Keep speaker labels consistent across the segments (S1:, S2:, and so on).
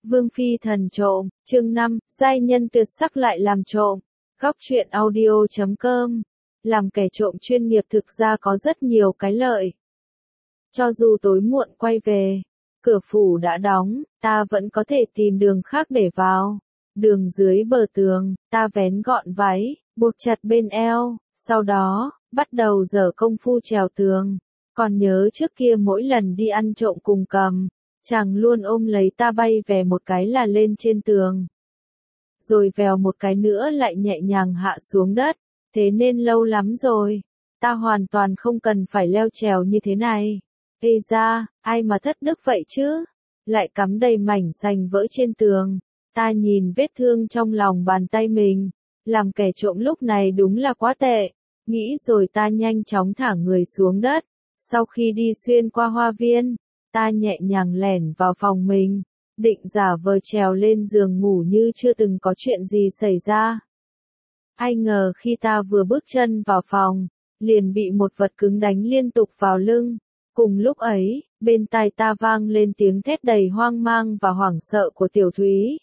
S1: Vương phi thần trộm, chương 5, giai nhân tuyệt sắc lại làm trộm. Góc truyện audio.com. Làm kẻ trộm chuyên nghiệp thực ra có rất nhiều cái lợi. Cho dù tối muộn quay về, cửa phủ đã đóng, ta vẫn có thể tìm đường khác để vào. Đường dưới bờ tường, ta vén gọn váy, buộc chặt bên eo, sau đó, bắt đầu dở công phu trèo tường. Còn nhớ trước kia mỗi lần đi ăn trộm cùng Cầm, chàng luôn ôm lấy ta bay về một cái là lên trên tường. Rồi vèo một cái nữa lại nhẹ nhàng hạ xuống đất, thế nên lâu lắm rồi, ta hoàn toàn không cần phải leo trèo như thế này. Ê ra, ai mà thất đức vậy chứ? Lại cắm đầy mảnh sành vỡ trên tường. Ta nhìn vết thương trong lòng bàn tay mình, làm kẻ trộm lúc này đúng là quá tệ. Nghĩ rồi ta nhanh chóng thả người xuống đất. Sau khi đi xuyên qua hoa viên, ta nhẹ nhàng lẻn vào phòng mình, định giả vờ trèo lên giường ngủ như chưa từng có chuyện gì xảy ra. Ai ngờ khi ta vừa bước chân vào phòng, liền bị một vật cứng đánh liên tục vào lưng. Cùng lúc ấy, bên tai ta vang lên tiếng thét đầy hoang mang và hoảng sợ của Tiểu Thúy.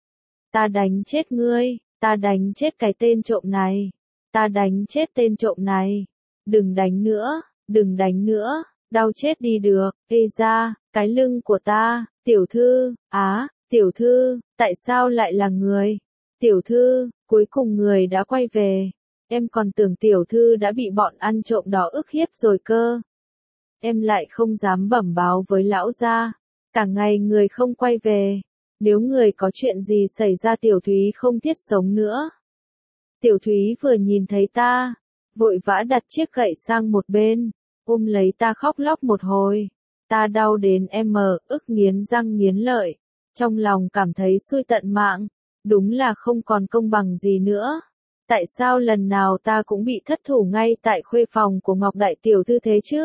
S1: Ta đánh chết ngươi, ta đánh chết cái tên trộm này, ta đánh chết tên trộm này, đừng đánh nữa, đừng đánh nữa, đau chết đi được. Ê ra, cái lưng của ta, tiểu thư, tiểu thư, tại sao lại là người? Tiểu thư, cuối cùng người đã quay về, em còn tưởng tiểu thư đã bị bọn ăn trộm đó ức hiếp rồi cơ. Em lại không dám bẩm báo với lão gia, cả ngày người không quay về, nếu người có chuyện gì xảy ra Tiểu Thúy không thiết sống nữa. Tiểu Thúy vừa nhìn thấy ta, vội vã đặt chiếc gậy sang một bên, ôm lấy ta khóc lóc một hồi. Ta đau đến ức nghiến răng nghiến lợi, trong lòng cảm thấy xui tận mạng, đúng là không còn công bằng gì nữa. Tại sao lần nào ta cũng bị thất thủ ngay tại khuê phòng của Ngọc Đại Tiểu Thư thế chứ?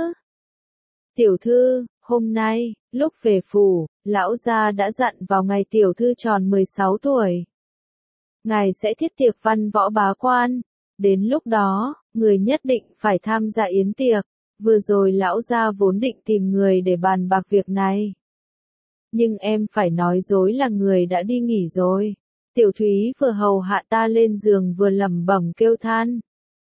S1: Tiểu thư, hôm nay, lúc về phủ, lão gia đã dặn vào ngày tiểu thư tròn 16 tuổi. Ngài sẽ thiết tiệc văn võ bá quan, đến lúc đó, người nhất định phải tham gia yến tiệc. Vừa rồi lão gia vốn định tìm người để bàn bạc việc này. Nhưng em phải nói dối là người đã đi nghỉ rồi. Tiểu Thúy vừa hầu hạ ta lên giường vừa lẩm bẩm kêu than.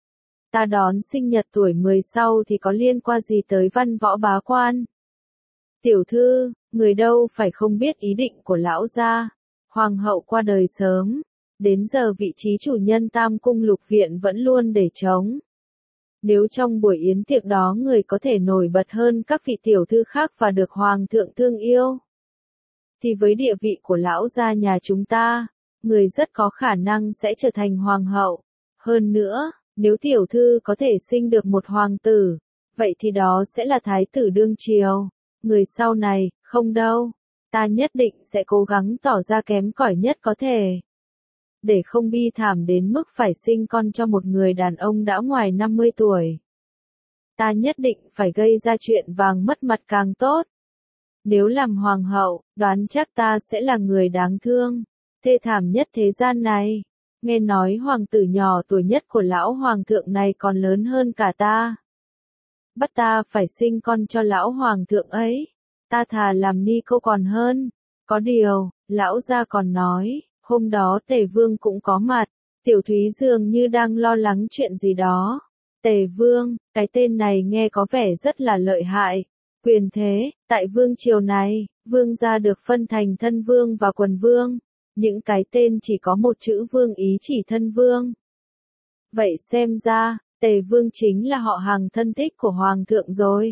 S1: Ta đón sinh nhật tuổi 10 sau thì có liên quan gì tới văn võ bá quan? Tiểu thư, người đâu phải không biết ý định của lão gia. Hoàng hậu qua đời sớm, đến giờ vị trí chủ nhân Tam Cung Lục Viện vẫn luôn để trống. Nếu trong buổi yến tiệc đó người có thể nổi bật hơn các vị tiểu thư khác và được hoàng thượng thương yêu, thì với địa vị của lão gia nhà chúng ta, người rất có khả năng sẽ trở thành hoàng hậu. Hơn nữa, nếu tiểu thư có thể sinh được một hoàng tử, vậy thì đó sẽ là thái tử đương triều. Người sau này, không đâu, ta nhất định sẽ cố gắng tỏ ra kém cỏi nhất có thể, để không bi thảm đến mức phải sinh con cho một người đàn ông đã ngoài 50 tuổi. Ta nhất định phải gây ra chuyện vàng mất mặt càng tốt. Nếu làm hoàng hậu, đoán chắc ta sẽ là người đáng thương, thê thảm nhất thế gian này. Nghe nói hoàng tử nhỏ tuổi nhất của lão hoàng thượng này còn lớn hơn cả ta. Bắt ta phải sinh con cho lão hoàng thượng ấy, ta thà làm ni cô còn hơn. Có điều, lão gia còn nói, hôm đó Tề Vương cũng có mặt. Tiểu Thúy dường như đang lo lắng chuyện gì đó. Tề Vương, cái tên này nghe có vẻ rất là lợi hại. Quyền thế, tại vương triều này, vương gia được phân thành thân vương và quần vương. Những cái tên chỉ có một chữ vương ý chỉ thân vương. Vậy xem ra, Tề Vương chính là họ hàng thân thích của hoàng thượng rồi.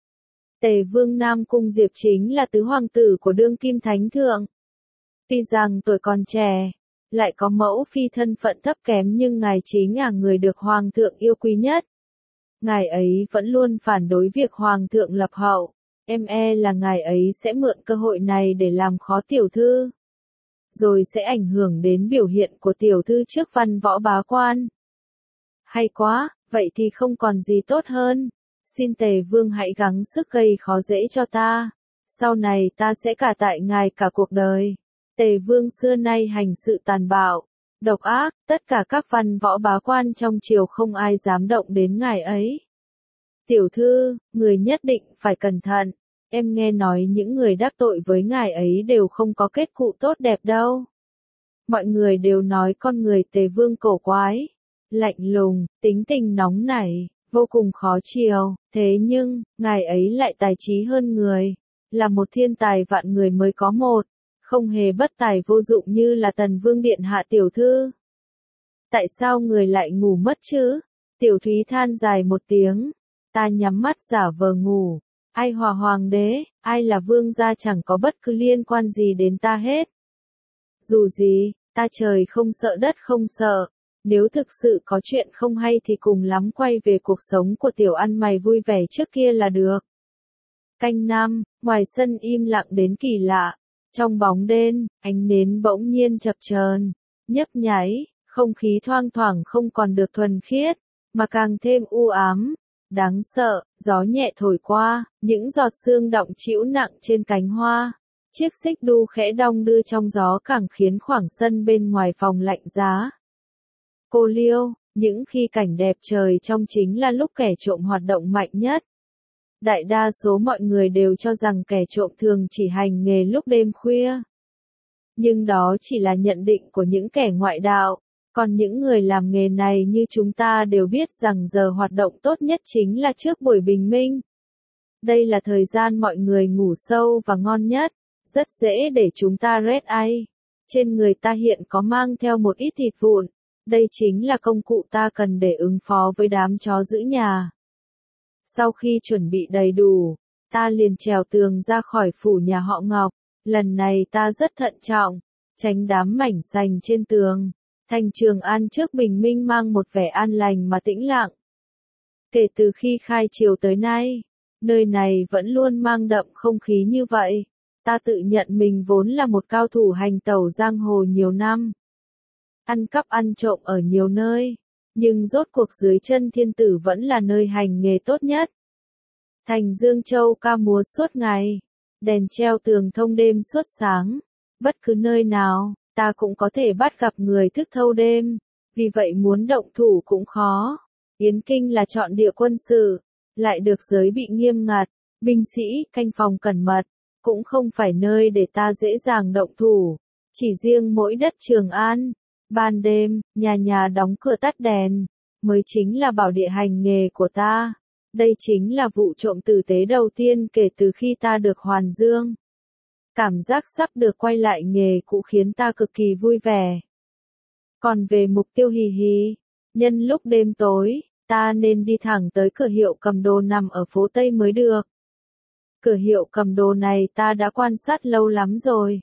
S1: Tề Vương Nam Cung Diệp chính là tứ hoàng tử của đương kim thánh thượng. Tuy rằng tuổi còn trẻ, lại có mẫu phi thân phận thấp kém nhưng ngài chính là người được hoàng thượng yêu quý nhất. Ngài ấy vẫn luôn phản đối việc hoàng thượng lập hậu. Em là ngài ấy sẽ mượn cơ hội này để làm khó tiểu thư, rồi sẽ ảnh hưởng đến biểu hiện của tiểu thư trước văn võ bá quan. Hay quá, vậy thì không còn gì tốt hơn. Xin Tề Vương hãy gắng sức gây khó dễ cho ta. Sau này ta sẽ cả tại ngài cả cuộc đời. Tề Vương xưa nay hành sự tàn bạo, độc ác, tất cả các văn võ bá quan trong triều không ai dám động đến ngài ấy. Tiểu thư, người nhất định phải cẩn thận. Em nghe nói những người đắc tội với ngài ấy đều không có kết cục tốt đẹp đâu. Mọi người đều nói con người Tề Vương cổ quái, lạnh lùng, tính tình nóng nảy, vô cùng khó chiều, thế nhưng, ngài ấy lại tài trí hơn người, là một thiên tài vạn người mới có một, không hề bất tài vô dụng như là Tần Vương điện hạ tiểu thư. Tại sao người lại ngủ mất chứ? Tiểu Thúy than dài một tiếng, ta nhắm mắt giả vờ ngủ, ai hòa hoàng đế, ai là vương gia chẳng có bất cứ liên quan gì đến ta hết. Dù gì, ta trời không sợ đất không sợ, nếu thực sự có chuyện không hay thì cùng lắm quay về cuộc sống của tiểu ăn mày vui vẻ trước kia là được. Canh năm, ngoài sân im lặng đến kỳ lạ, trong bóng đêm, ánh nến bỗng nhiên chập chờn, nhấp nháy, không khí thoang thoảng không còn được thuần khiết, mà càng thêm u ám, đáng sợ, gió nhẹ thổi qua, những giọt sương đọng trĩu nặng trên cánh hoa. Chiếc xích đu khẽ đong đưa trong gió càng khiến khoảng sân bên ngoài phòng lạnh giá. Cô Liêu, những khi cảnh đẹp trời trong chính là lúc kẻ trộm hoạt động mạnh nhất. Đại đa số mọi người đều cho rằng kẻ trộm thường chỉ hành nghề lúc đêm khuya. Nhưng đó chỉ là nhận định của những kẻ ngoại đạo, còn những người làm nghề này như chúng ta đều biết rằng giờ hoạt động tốt nhất chính là trước buổi bình minh. Đây là thời gian mọi người ngủ sâu và ngon nhất. Rất dễ để chúng ta red eye. Trên người ta hiện có mang theo một ít thịt vụn. Đây chính là công cụ ta cần để ứng phó với đám chó giữ nhà. Sau khi chuẩn bị đầy đủ, ta liền trèo tường ra khỏi phủ nhà họ Ngọc. Lần này ta rất thận trọng, tránh đám mảnh sành trên tường. Thành Trường An trước bình minh mang một vẻ an lành mà tĩnh lặng. Kể từ khi khai triều tới nay, nơi này vẫn luôn mang đậm không khí như vậy. Ta tự nhận mình vốn là một cao thủ hành tẩu giang hồ nhiều năm. Ăn cắp ăn trộm ở nhiều nơi, nhưng rốt cuộc dưới chân thiên tử vẫn là nơi hành nghề tốt nhất. Thành Dương Châu ca múa suốt ngày, đèn treo tường thông đêm suốt sáng, bất cứ nơi nào, ta cũng có thể bắt gặp người thức thâu đêm, vì vậy muốn động thủ cũng khó. Yến Kinh là chọn địa quân sự, lại được giới bị nghiêm ngặt, binh sĩ, canh phòng cẩn mật. Cũng không phải nơi để ta dễ dàng động thủ. Chỉ riêng mỗi đất Trường An, ban đêm, nhà nhà đóng cửa tắt đèn, mới chính là bảo địa hành nghề của ta. Đây chính là vụ trộm tử tế đầu tiên kể từ khi ta được hoàn dương. Cảm giác sắp được quay lại nghề cũ khiến ta cực kỳ vui vẻ. Còn về mục tiêu hì hì, nhân lúc đêm tối, ta nên đi thẳng tới cửa hiệu cầm đồ nằm ở phố Tây mới được. Cửa hiệu cầm đồ này ta đã quan sát lâu lắm rồi.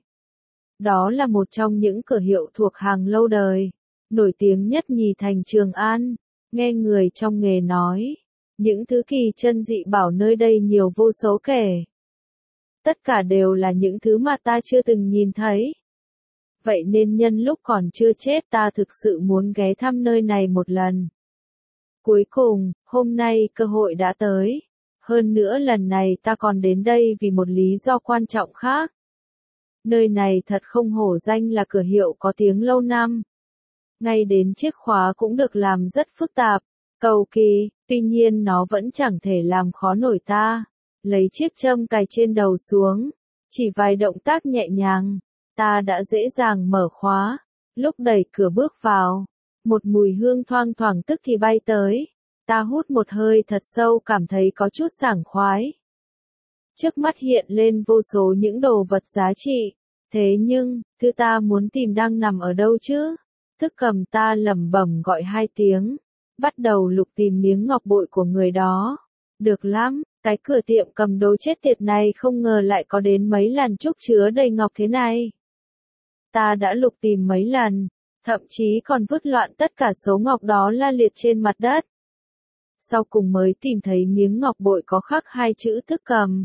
S1: Đó là một trong những cửa hiệu thuộc hàng lâu đời, nổi tiếng nhất nhì thành Trường An. Nghe người trong nghề nói, những thứ kỳ chân dị bảo nơi đây nhiều vô số kể. Tất cả đều là những thứ mà ta chưa từng nhìn thấy. Vậy nên nhân lúc còn chưa chết ta thực sự muốn ghé thăm nơi này một lần. Cuối cùng, hôm nay cơ hội đã tới. Hơn nữa lần này ta còn đến đây vì một lý do quan trọng khác. Nơi này thật không hổ danh là cửa hiệu có tiếng lâu năm. Ngay đến chiếc khóa cũng được làm rất phức tạp, cầu kỳ, tuy nhiên nó vẫn chẳng thể làm khó nổi ta. Lấy chiếc châm cài trên đầu xuống, chỉ vài động tác nhẹ nhàng, ta đã dễ dàng mở khóa. Lúc đẩy cửa bước vào, một mùi hương thoang thoảng tức thì bay tới. Ta hút một hơi thật sâu cảm thấy có chút sảng khoái. Trước mắt hiện lên vô số những đồ vật giá trị. Thế nhưng, thứ ta muốn tìm đang nằm ở đâu chứ? Thức cầm ta lẩm bẩm gọi 2 tiếng. Bắt đầu lục tìm miếng ngọc bội của người đó. Được lắm, cái cửa tiệm cầm đồ chết tiệt này không ngờ lại có đến mấy làn trúc chứa đầy ngọc thế này. Ta đã lục tìm mấy lần, thậm chí còn vứt loạn tất cả số ngọc đó la liệt trên mặt đất. Sau cùng mới tìm thấy miếng ngọc bội có khắc 2 chữ thức cầm.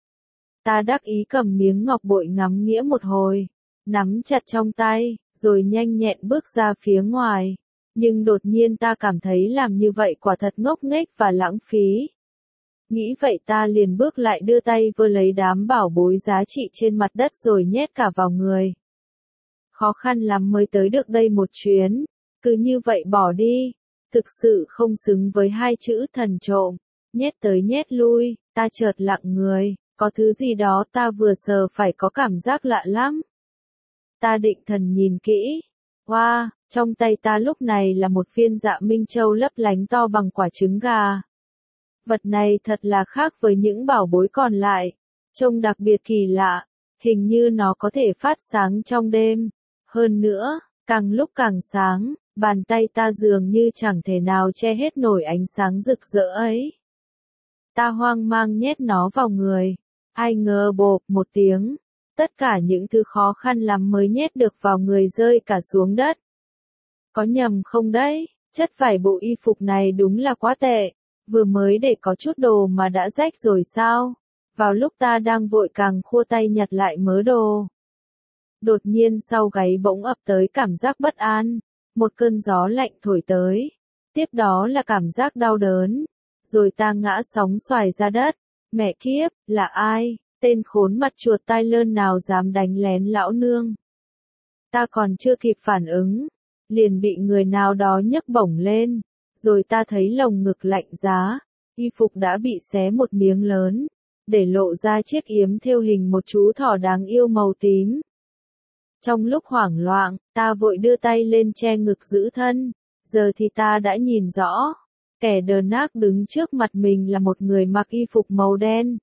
S1: Ta đắc ý cầm miếng ngọc bội ngắm nghĩa một hồi, nắm chặt trong tay, rồi nhanh nhẹn bước ra phía ngoài. Nhưng đột nhiên ta cảm thấy làm như vậy quả thật ngốc nghếch và lãng phí. Nghĩ vậy ta liền bước lại đưa tay vơ lấy đám bảo bối giá trị trên mặt đất rồi nhét cả vào người. Khó khăn lắm mới tới được đây một chuyến, cứ như vậy bỏ đi. Thực sự không xứng với 2 chữ thần trộm, nhét tới nhét lui, ta chợt lặng người, Có thứ gì đó ta vừa sờ phải có cảm giác lạ lắm. Ta định thần nhìn kỹ. Wow, trong tay ta lúc này là một viên Dạ Minh Châu lấp lánh to bằng quả trứng gà. Vật này thật là khác với những bảo bối còn lại. Trông đặc biệt kỳ lạ, hình như nó có thể phát sáng trong đêm. Hơn nữa, càng lúc càng sáng, bàn tay ta dường như chẳng thể nào che hết nổi ánh sáng rực rỡ ấy. Ta hoang mang nhét nó vào người. Ai ngờ bộp một tiếng, tất cả những thứ khó khăn lắm mới nhét được vào người rơi cả xuống đất. Có nhầm không đấy, chất vải bộ y phục này đúng là quá tệ, vừa mới để có chút đồ mà đã rách rồi sao? Vào lúc ta đang vội càng khua tay nhặt lại mớ đồ. Đột nhiên sau gáy bỗng ập tới cảm giác bất an, một cơn gió lạnh thổi tới, tiếp đó là cảm giác đau đớn, rồi ta ngã sóng xoài ra đất. Mẹ kiếp, là ai? Tên khốn mặt chuột tai lơn nào dám đánh lén lão nương? Ta còn chưa kịp phản ứng, liền bị người nào đó nhấc bổng lên, rồi ta thấy lồng ngực lạnh giá, y phục đã bị xé một miếng lớn, để lộ ra chiếc yếm thêu hình một chú thỏ đáng yêu màu tím. Trong lúc hoảng loạn, ta vội đưa tay lên che ngực giữ thân, giờ thì ta đã nhìn rõ. Kẻ đờ nác đứng trước mặt mình là một người mặc y phục màu đen.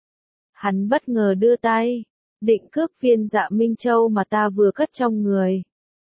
S1: Hắn bất ngờ đưa tay, định cướp viên Dạ Minh Châu mà ta vừa cất trong người.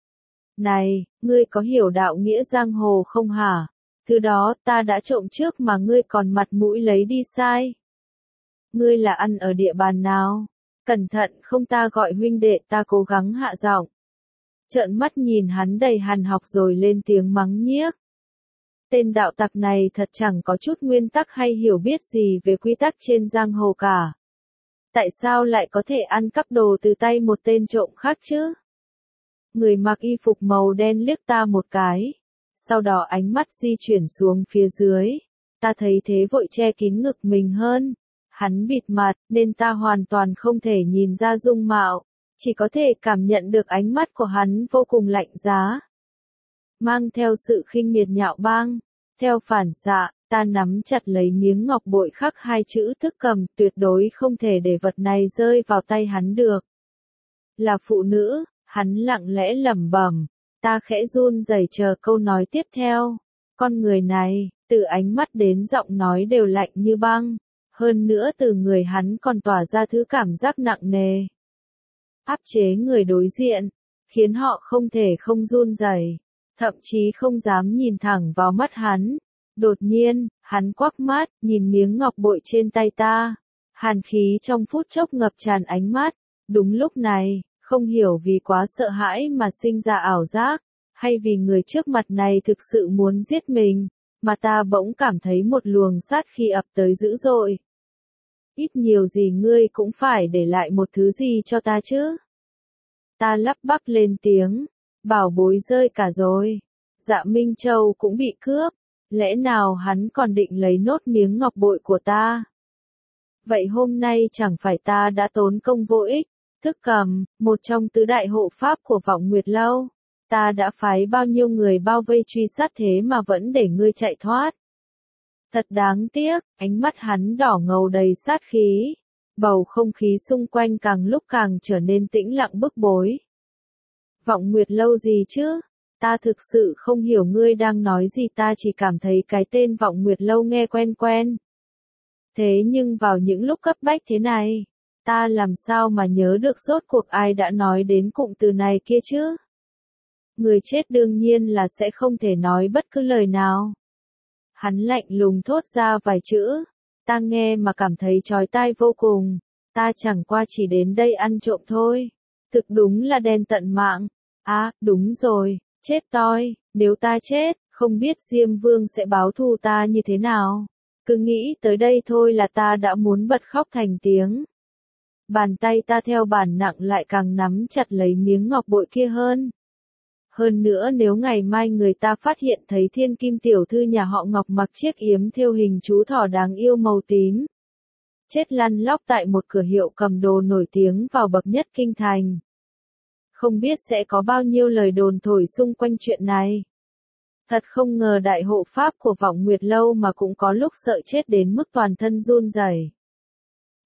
S1: Này, ngươi có hiểu đạo nghĩa giang hồ không hả? Thứ đó ta đã trộm trước mà ngươi còn mặt mũi lấy đi sai. Ngươi là ăn ở địa bàn nào? Cẩn thận không ta gọi huynh đệ. Ta cố gắng hạ giọng. Trợn mắt nhìn hắn đầy hằn học rồi lên tiếng mắng nhiếc. Tên đạo tặc này thật chẳng có chút nguyên tắc hay hiểu biết gì về quy tắc trên giang hồ cả. Tại sao lại có thể ăn cắp đồ từ tay một tên trộm khác chứ? Người mặc y phục màu đen liếc ta một cái. Sau đó ánh mắt di chuyển xuống phía dưới. Ta thấy thế vội che kín ngực mình hơn. Hắn bịt mặt nên ta hoàn toàn không thể nhìn ra dung mạo. Chỉ có thể cảm nhận được ánh mắt của hắn vô cùng lạnh giá. Mang theo sự khinh miệt nhạo báng. Theo phản xạ, ta nắm chặt lấy miếng ngọc bội khắc hai chữ Thức Cầm, tuyệt đối không thể để vật này rơi vào tay hắn được. Là phụ nữ, hắn lặng lẽ lẩm bẩm, ta khẽ run rẩy chờ câu nói tiếp theo. Con người này, từ ánh mắt đến giọng nói đều lạnh như băng, hơn nữa từ người hắn còn tỏa ra thứ cảm giác nặng nề. Áp chế người đối diện, khiến họ không thể không run rẩy. Thậm chí không dám nhìn thẳng vào mắt hắn. Đột nhiên, hắn quắc mắt, nhìn miếng ngọc bội trên tay ta. Hàn khí trong phút chốc ngập tràn ánh mắt. Đúng lúc này, không hiểu vì quá sợ hãi mà sinh ra ảo giác, hay vì người trước mặt này thực sự muốn giết mình, mà ta bỗng cảm thấy một luồng sát khí ập tới dữ dội. Ít nhiều gì ngươi cũng phải để lại một thứ gì cho ta chứ? Ta lắp bắp lên tiếng. Bảo bối rơi cả rồi. Dạ Minh Châu cũng bị cướp. Lẽ nào hắn còn định lấy nốt miếng ngọc bội của ta? Vậy hôm nay chẳng phải ta đã tốn công vô ích. Thức Cầm, một trong tứ đại hộ pháp của Vọng Nguyệt Lâu. Ta đã phái bao nhiêu người bao vây truy sát thế mà vẫn để ngươi chạy thoát. Thật đáng tiếc, ánh mắt hắn đỏ ngầu đầy sát khí. Bầu không khí xung quanh càng lúc càng trở nên tĩnh lặng bức bối. Vọng Nguyệt Lâu gì chứ? Ta thực sự không hiểu ngươi đang nói gì, ta chỉ cảm thấy cái tên Vọng Nguyệt Lâu nghe quen quen. Thế nhưng vào những lúc cấp bách thế này, ta làm sao mà nhớ được rốt cuộc ai đã nói đến cụm từ này kia chứ? Người chết đương nhiên là sẽ không thể nói bất cứ lời nào. Hắn lạnh lùng thốt ra vài chữ, ta nghe mà cảm thấy chói tai vô cùng. Ta chẳng qua chỉ đến đây ăn trộm thôi. Thực đúng là đen tận mạng. À, đúng rồi, chết toi, nếu ta chết, không biết Diêm Vương sẽ báo thù ta như thế nào. Cứ nghĩ tới đây thôi là ta đã muốn bật khóc thành tiếng. Bàn tay ta theo bản nặng lại càng nắm chặt lấy miếng ngọc bội kia hơn. Hơn nữa nếu ngày mai người ta phát hiện thấy Thiên Kim tiểu thư nhà họ Ngọc mặc chiếc yếm thêu hình chú thỏ đáng yêu màu tím, chết lăn lóc tại một cửa hiệu cầm đồ nổi tiếng vào bậc nhất kinh thành. Không biết sẽ có bao nhiêu lời đồn thổi xung quanh chuyện này. Thật không ngờ đại hộ pháp của Vọng Nguyệt Lâu mà cũng có lúc sợ chết đến mức toàn thân run rẩy.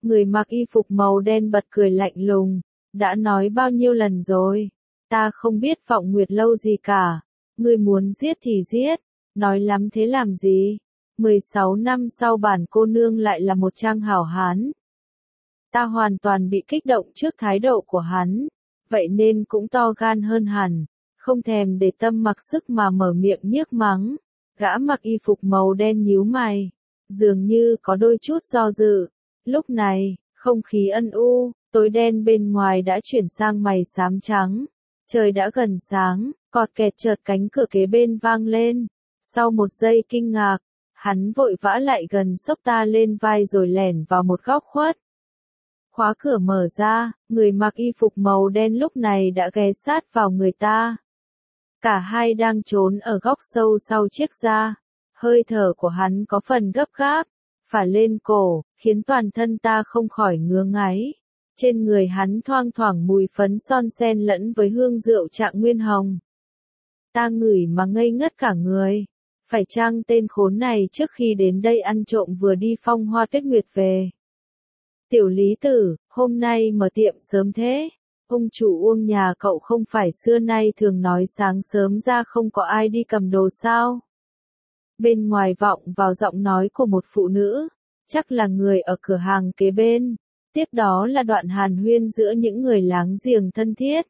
S1: Người mặc y phục màu đen bật cười lạnh lùng, đã nói bao nhiêu lần rồi, ta không biết Vọng Nguyệt lâu gì cả, ngươi muốn giết thì giết, nói lắm thế làm gì, 16 năm sau bản cô nương lại là một trang hảo hán. Ta hoàn toàn bị kích động trước thái độ của hắn, vậy nên cũng to gan hơn hẳn, không thèm để tâm mặc sức mà mở miệng nhiếc mắng. Gã mặc y phục màu đen nhíu mày, dường như có đôi chút do dự. Lúc này, không khí ân u, tối đen bên ngoài đã chuyển sang mày xám trắng. Trời đã gần sáng, cọt kẹt chợt cánh cửa kế bên vang lên. Sau một giây kinh ngạc, hắn vội vã lại gần xốc ta lên vai rồi lẻn vào một góc khuất. Khóa cửa mở ra, người mặc y phục màu đen lúc này đã ghé sát vào người ta. Cả hai đang trốn ở góc sâu sau chiếc da. Hơi thở của hắn có phần gấp gáp, phả lên cổ, khiến toàn thân ta không khỏi ngứa ngáy. Trên người hắn thoang thoảng mùi phấn son xen lẫn với hương rượu Trạng Nguyên Hồng. Ta ngửi mà ngây ngất cả người. Phải chăng tên khốn này trước khi đến đây ăn trộm vừa đi phong hoa tuyết nguyệt về? Tiểu Lý Tử, hôm nay mở tiệm sớm thế. Ông chủ Uông nhà cậu không phải xưa nay thường nói sáng sớm ra không có ai đi cầm đồ sao? Bên ngoài vọng vào giọng nói của một phụ nữ, chắc là người ở cửa hàng kế bên. Tiếp đó là đoạn hàn huyên giữa những người láng giềng thân thiết.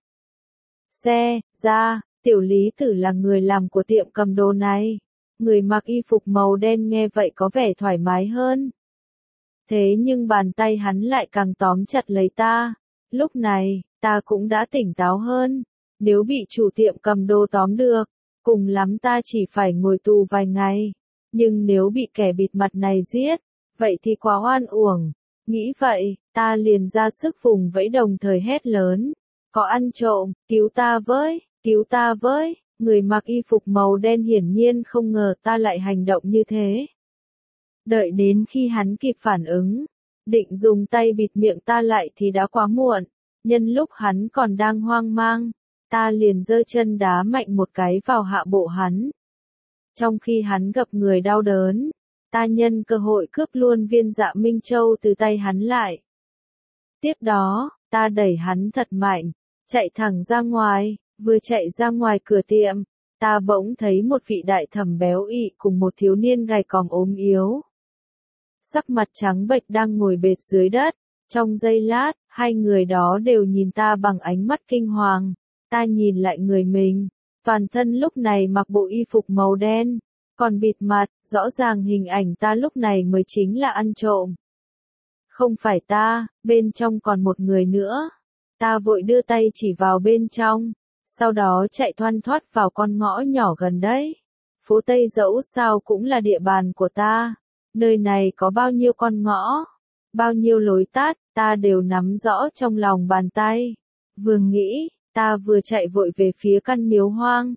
S1: Ra, Tiểu Lý Tử là người làm của tiệm cầm đồ này. Người mặc y phục màu đen nghe vậy có vẻ thoải mái hơn. Thế nhưng bàn tay hắn lại càng tóm chặt lấy ta. Lúc này, ta cũng đã tỉnh táo hơn. Nếu bị chủ tiệm cầm đồ tóm được, cùng lắm ta chỉ phải ngồi tù vài ngày. Nhưng nếu bị kẻ bịt mặt này giết, vậy thì quá oan uổng. Nghĩ vậy, ta liền ra sức vùng vẫy đồng thời hét lớn. Có ăn trộm, cứu ta với, cứu ta với. Người mặc y phục màu đen hiển nhiên không ngờ ta lại hành động như thế. Đợi đến khi hắn kịp phản ứng, định dùng tay bịt miệng ta lại thì đã quá muộn. Nhân lúc hắn còn đang hoang mang, ta liền giơ chân đá mạnh một cái vào hạ bộ hắn. Trong khi hắn gập người đau đớn, ta nhân cơ hội cướp luôn viên Dạ Minh Châu từ tay hắn lại. Tiếp đó, ta đẩy hắn thật mạnh, chạy thẳng ra ngoài, vừa chạy ra ngoài cửa tiệm, ta bỗng thấy một vị đại thẩm béo ị cùng một thiếu niên gầy còm ốm yếu. Sắc mặt trắng bệch đang ngồi bệt dưới đất, trong giây lát, hai người đó đều nhìn ta bằng ánh mắt kinh hoàng. Ta nhìn lại người mình, toàn thân lúc này mặc bộ y phục màu đen, còn bịt mặt, rõ ràng hình ảnh ta lúc này mới chính là ăn trộm. Không phải ta, bên trong còn một người nữa. Ta vội đưa tay chỉ vào bên trong, sau đó chạy thoăn thoắt vào con ngõ nhỏ gần đấy. Phố Tây dẫu sao cũng là địa bàn của ta, nơi này có bao nhiêu con ngõ, bao nhiêu lối tắt, ta đều nắm rõ trong lòng bàn tay. Vừa nghĩ, ta vừa chạy vội về phía căn miếu hoang.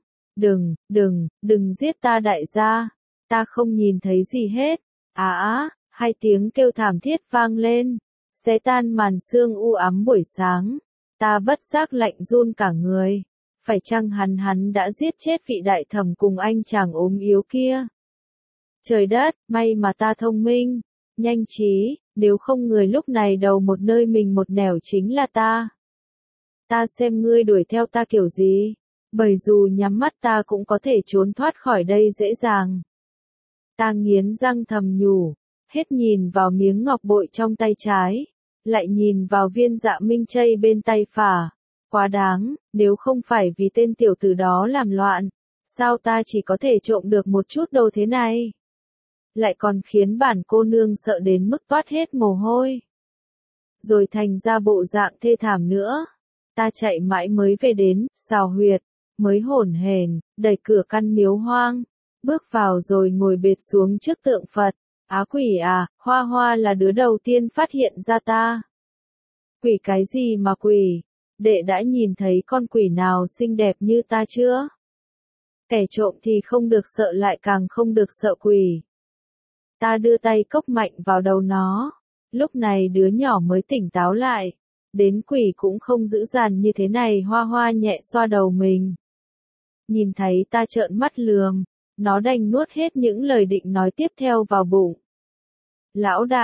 S1: Đừng giết ta đại gia, ta không nhìn thấy gì hết. Hai tiếng kêu thảm thiết vang lên, xé tan màn sương u ám buổi sáng. Ta bất giác lạnh run cả người. Phải chăng hắn đã giết chết vị đại thẩm cùng anh chàng ốm yếu kia? Trời đất, may mà ta thông minh, nhanh trí, nếu không người lúc này đầu một nơi mình một nẻo chính là ta. Ta xem ngươi đuổi theo ta kiểu gì, bởi dù nhắm mắt ta cũng có thể trốn thoát khỏi đây dễ dàng. Ta nghiến răng thầm nhủ, hết nhìn vào miếng ngọc bội trong tay trái, lại nhìn vào viên Dạ Minh Châu bên tay phải. Quá đáng, nếu không phải vì tên tiểu tử đó làm loạn, sao ta chỉ có thể trộm được một chút đồ thế này? Lại còn khiến bản cô nương sợ đến mức toát hết mồ hôi. Rồi thành ra bộ dạng thê thảm nữa. Ta chạy mãi mới về đến, Xào Huyệt, mới hổn hển, đẩy cửa căn miếu hoang, bước vào rồi ngồi bệt xuống trước tượng Phật. Á quỷ à, Hoa Hoa là đứa đầu tiên phát hiện ra ta. Quỷ cái gì mà quỷ? Đệ đã nhìn thấy con quỷ nào xinh đẹp như ta chưa? Kẻ trộm thì không được sợ lại càng không được sợ quỷ. Ta đưa tay cốc mạnh vào đầu nó. Lúc này đứa nhỏ mới tỉnh táo lại. Đến quỷ cũng không dữ dằn như thế này. Hoa Hoa nhẹ xoa đầu mình. Nhìn thấy ta trợn mắt lườm, nó đành nuốt hết những lời định nói tiếp theo vào bụng. Lão đại,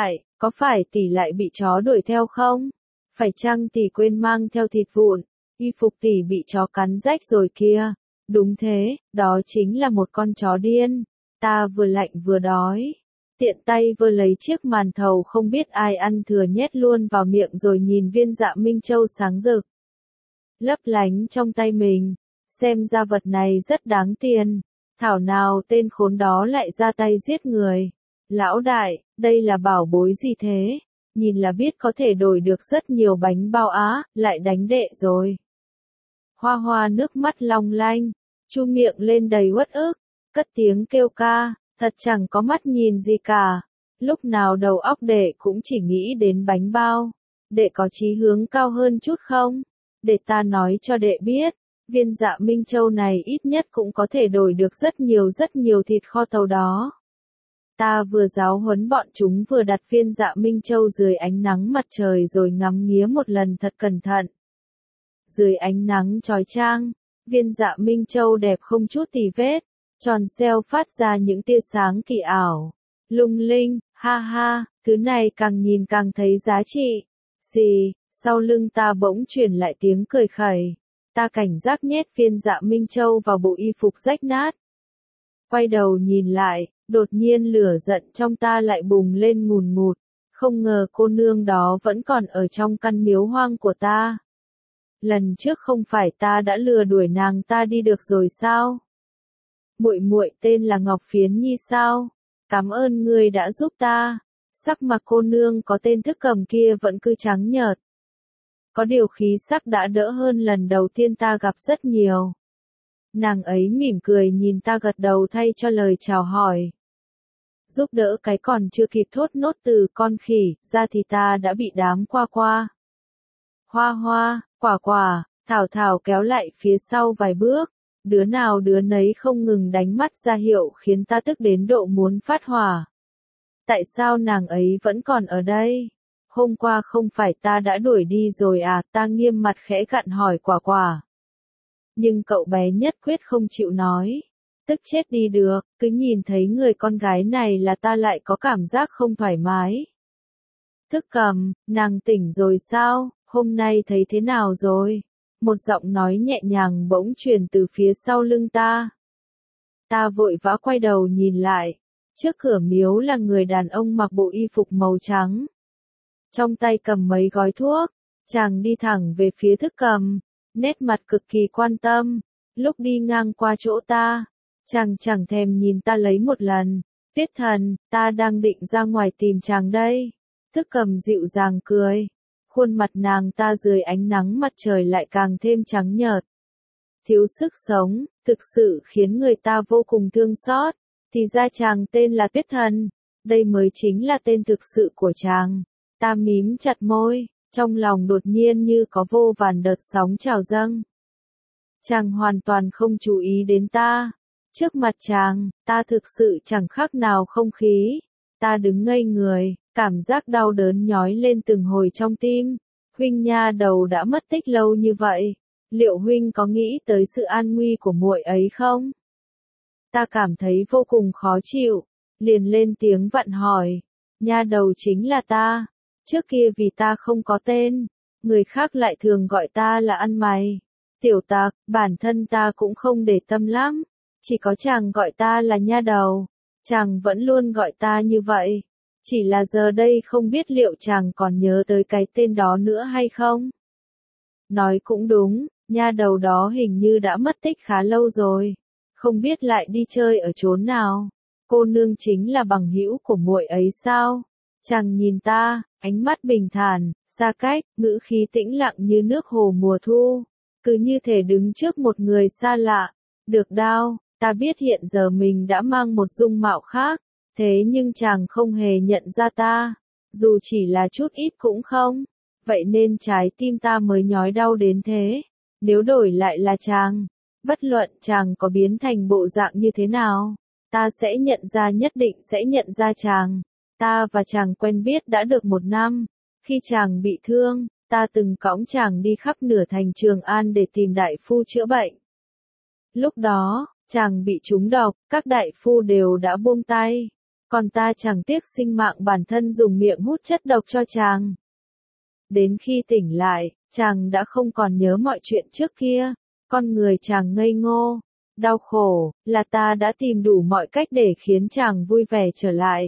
S1: Có phải tỷ lại bị chó đuổi theo không? Phải chăng tỷ quên mang theo thịt vụn? Y phục tỷ bị chó cắn rách rồi kia. Đúng thế, đó chính là một con chó điên. Ta vừa lạnh vừa đói. Tiện tay vơ lấy chiếc màn thầu không biết ai ăn thừa nhét luôn vào miệng rồi nhìn viên Dạ Minh Châu sáng rực, lấp lánh trong tay mình. Xem ra vật này rất đáng tiền. Thảo nào tên khốn đó lại ra tay giết người. Lão đại, đây là bảo bối gì thế? Nhìn là biết có thể đổi được rất nhiều bánh bao á, lại đánh đệ rồi. Hoa Hoa nước mắt long lanh, chu miệng lên đầy uất ức, cất tiếng kêu ca, thật chẳng có mắt nhìn gì cả. Lúc nào đầu óc đệ cũng chỉ nghĩ đến bánh bao. Đệ có chí hướng cao hơn chút không? Để ta nói cho đệ biết, viên Dạ Minh Châu này ít nhất cũng có thể đổi được rất nhiều thịt kho tàu đó. Ta vừa giáo huấn bọn chúng vừa đặt viên Dạ Minh Châu dưới ánh nắng mặt trời rồi ngắm nghía một lần thật cẩn thận. Dưới ánh nắng chói chang, viên Dạ Minh Châu đẹp không chút tì vết, tròn xeo phát ra những tia sáng kỳ ảo, lung linh, ha ha, thứ này càng nhìn càng thấy giá trị. Gì? Sau lưng ta bỗng truyền lại tiếng cười khẩy. Ta cảnh giác nhét viên Dạ Minh Châu vào bộ y phục rách nát. Quay đầu nhìn lại, đột nhiên lửa giận trong ta lại bùng lên ngùn ngụt. Không ngờ cô nương đó vẫn còn ở trong căn miếu hoang của ta. Lần trước không phải ta đã lừa đuổi nàng ta đi được rồi sao? Muội muội tên là Ngọc Phiến Nhi sao? Cảm ơn ngươi đã giúp ta. Sắc mặt cô nương có tên Thức Cầm kia vẫn cứ trắng nhợt. Có điều khí sắc đã đỡ hơn lần đầu tiên ta gặp rất nhiều. Nàng ấy mỉm cười nhìn ta gật đầu thay cho lời chào hỏi. Giúp đỡ cái còn chưa kịp thốt nốt từ con khỉ, ra thì ta đã bị đám qua. Hoa Hoa, Quả Quả, Thảo Thảo kéo lại phía sau vài bước. Đứa nào đứa nấy không ngừng đánh mắt ra hiệu khiến ta tức đến độ muốn phát hỏa. Tại sao nàng ấy vẫn còn ở đây? Hôm qua không phải ta đã đuổi đi rồi à? Ta nghiêm mặt khẽ gặn hỏi Quả Quả. Nhưng cậu bé nhất quyết không chịu nói. Tức chết đi được, cứ nhìn thấy người con gái này là ta lại có cảm giác không thoải mái. Thức Cầm, nàng tỉnh rồi sao? Hôm nay thấy thế nào rồi? Một giọng nói nhẹ nhàng bỗng truyền từ phía sau lưng ta. Ta vội vã quay đầu nhìn lại. Trước cửa miếu là người đàn ông mặc bộ y phục màu trắng. Trong tay cầm mấy gói thuốc. Chàng đi thẳng về phía Thức Cầm. Nét mặt cực kỳ quan tâm. Lúc đi ngang qua chỗ ta, chàng chẳng thèm nhìn ta lấy một lần. Tuyết Thần, ta đang định ra ngoài tìm chàng đây. Thức Cầm dịu dàng cười. Khuôn mặt nàng ta dưới ánh nắng mặt trời lại càng thêm trắng nhợt. Thiếu sức sống, thực sự khiến người ta vô cùng thương xót. Thì ra chàng tên là Tuyết Thần. Đây mới chính là tên thực sự của chàng. Ta mím chặt môi, trong lòng đột nhiên như có vô vàn đợt sóng trào dâng. Chàng hoàn toàn không chú ý đến ta. Trước mặt chàng, ta thực sự chẳng khác nào không khí. Ta đứng ngây người, cảm giác đau đớn nhói lên từng hồi trong tim. Huynh nha đầu đã mất tích lâu như vậy. Liệu huynh có nghĩ tới sự an nguy của muội ấy không? Ta cảm thấy vô cùng khó chịu, liền lên tiếng vặn hỏi. Nha đầu chính là ta. Trước kia vì ta không có tên, người khác lại thường gọi ta là ăn mày. Tiểu tặc, bản thân ta cũng không để tâm lắm. Chỉ có chàng gọi ta là nha đầu. Chàng vẫn luôn gọi ta như vậy. Chỉ là giờ đây không biết liệu chàng còn nhớ tới cái tên đó nữa hay không? Nói cũng đúng, nha đầu đó hình như đã mất tích khá lâu rồi. Không biết lại đi chơi ở chốn nào. Cô nương chính là bằng hữu của muội ấy sao? Chàng nhìn ta, ánh mắt bình thản, xa cách, ngữ khí tĩnh lặng như nước hồ mùa thu. Cứ như thể đứng trước một người xa lạ. Được đao, ta biết hiện giờ mình đã mang một dung mạo khác. Thế nhưng chàng không hề nhận ra ta. Dù chỉ là chút ít cũng không. Vậy nên trái tim ta mới nhói đau đến thế. Nếu đổi lại là chàng, bất luận chàng có biến thành bộ dạng như thế nào, ta sẽ nhận ra, nhất định sẽ nhận ra chàng. Ta và chàng quen biết đã được 1 năm. Khi chàng bị thương, ta từng cõng chàng đi khắp nửa thành Trường An để tìm đại phu chữa bệnh. Lúc đó, chàng bị trúng độc, các đại phu đều đã buông tay. còn ta chẳng tiếc sinh mạng bản thân dùng miệng hút chất độc cho chàng. Đến khi tỉnh lại, chàng đã không còn nhớ mọi chuyện trước kia, con người chàng ngây ngô, đau khổ, là ta đã tìm đủ mọi cách để khiến chàng vui vẻ trở lại.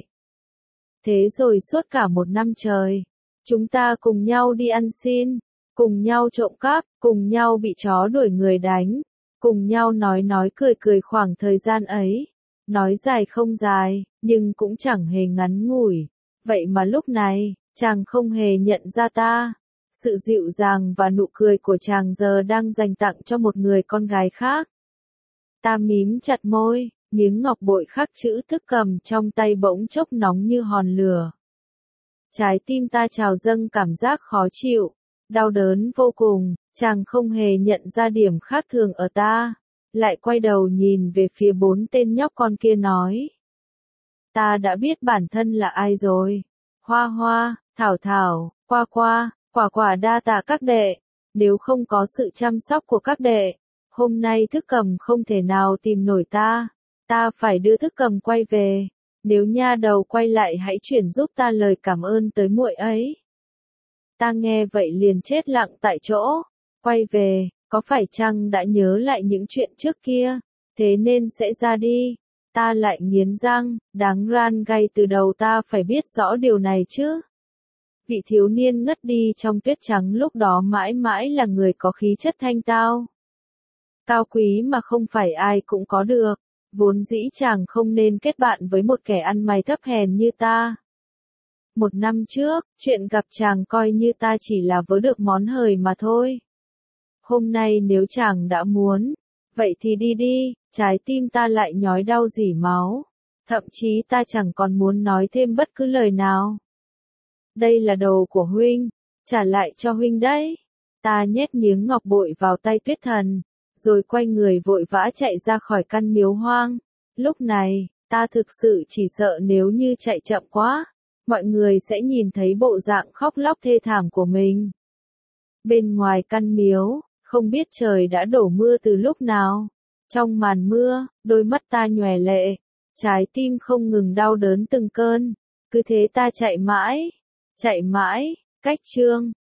S1: Thế rồi suốt cả một năm trời, chúng ta cùng nhau đi ăn xin, cùng nhau trộm cắp, cùng nhau bị chó đuổi người đánh, cùng nhau nói cười cười khoảng thời gian ấy. Nói dài không dài, nhưng cũng chẳng hề ngắn ngủi. Vậy mà lúc này, chàng không hề nhận ra ta. Sự dịu dàng và nụ cười của chàng giờ đang dành tặng cho một người con gái khác. Ta mím chặt môi, miếng ngọc bội khắc chữ thức cầm trong tay bỗng chốc nóng như hòn lửa. Trái tim ta trào dâng cảm giác khó chịu, đau đớn vô cùng, chàng không hề nhận ra điểm khác thường ở ta. Lại quay đầu nhìn về phía 4 tên nhóc con kia nói. Ta đã biết bản thân là ai rồi. Hoa Hoa, Thảo Thảo, Qua Qua, Quả Quả đa tạ các đệ. Nếu không có sự chăm sóc của các đệ, hôm nay Thức Cầm không thể nào tìm nổi ta. Ta phải đưa Thức Cầm quay về. Nếu nha đầu quay lại hãy chuyển giúp ta lời cảm ơn tới muội ấy. Ta nghe vậy liền chết lặng tại chỗ. Quay về. Có phải chăng đã nhớ lại những chuyện trước kia, thế nên sẽ ra đi? Ta lại nghiến răng, đáng ran gay từ đầu ta phải biết rõ điều này chứ. Vị thiếu niên ngất đi trong tuyết trắng lúc đó mãi mãi là người có khí chất thanh tao. Cao quý mà không phải ai cũng có được, vốn dĩ chàng không nên kết bạn với một kẻ ăn mày thấp hèn như ta. Một năm trước, chuyện gặp chàng coi như ta chỉ là vớ được món hời mà thôi. Hôm nay nếu chàng đã muốn, vậy thì đi đi, trái tim ta lại nhói đau rỉ máu. Thậm chí ta chẳng còn muốn nói thêm bất cứ lời nào. Đây là đồ của huynh, trả lại cho huynh đấy. Ta nhét miếng ngọc bội vào tay Tuyết Thần, rồi quay người vội vã chạy ra khỏi căn miếu hoang. Lúc này, ta thực sự chỉ sợ nếu như chạy chậm quá, mọi người sẽ nhìn thấy bộ dạng khóc lóc thê thảm của mình. Bên ngoài căn miếu, không biết trời đã đổ mưa từ lúc nào. Trong màn mưa, đôi mắt ta nhòe lệ, trái tim không ngừng đau đớn từng cơn. Cứ thế ta chạy mãi, cách chương.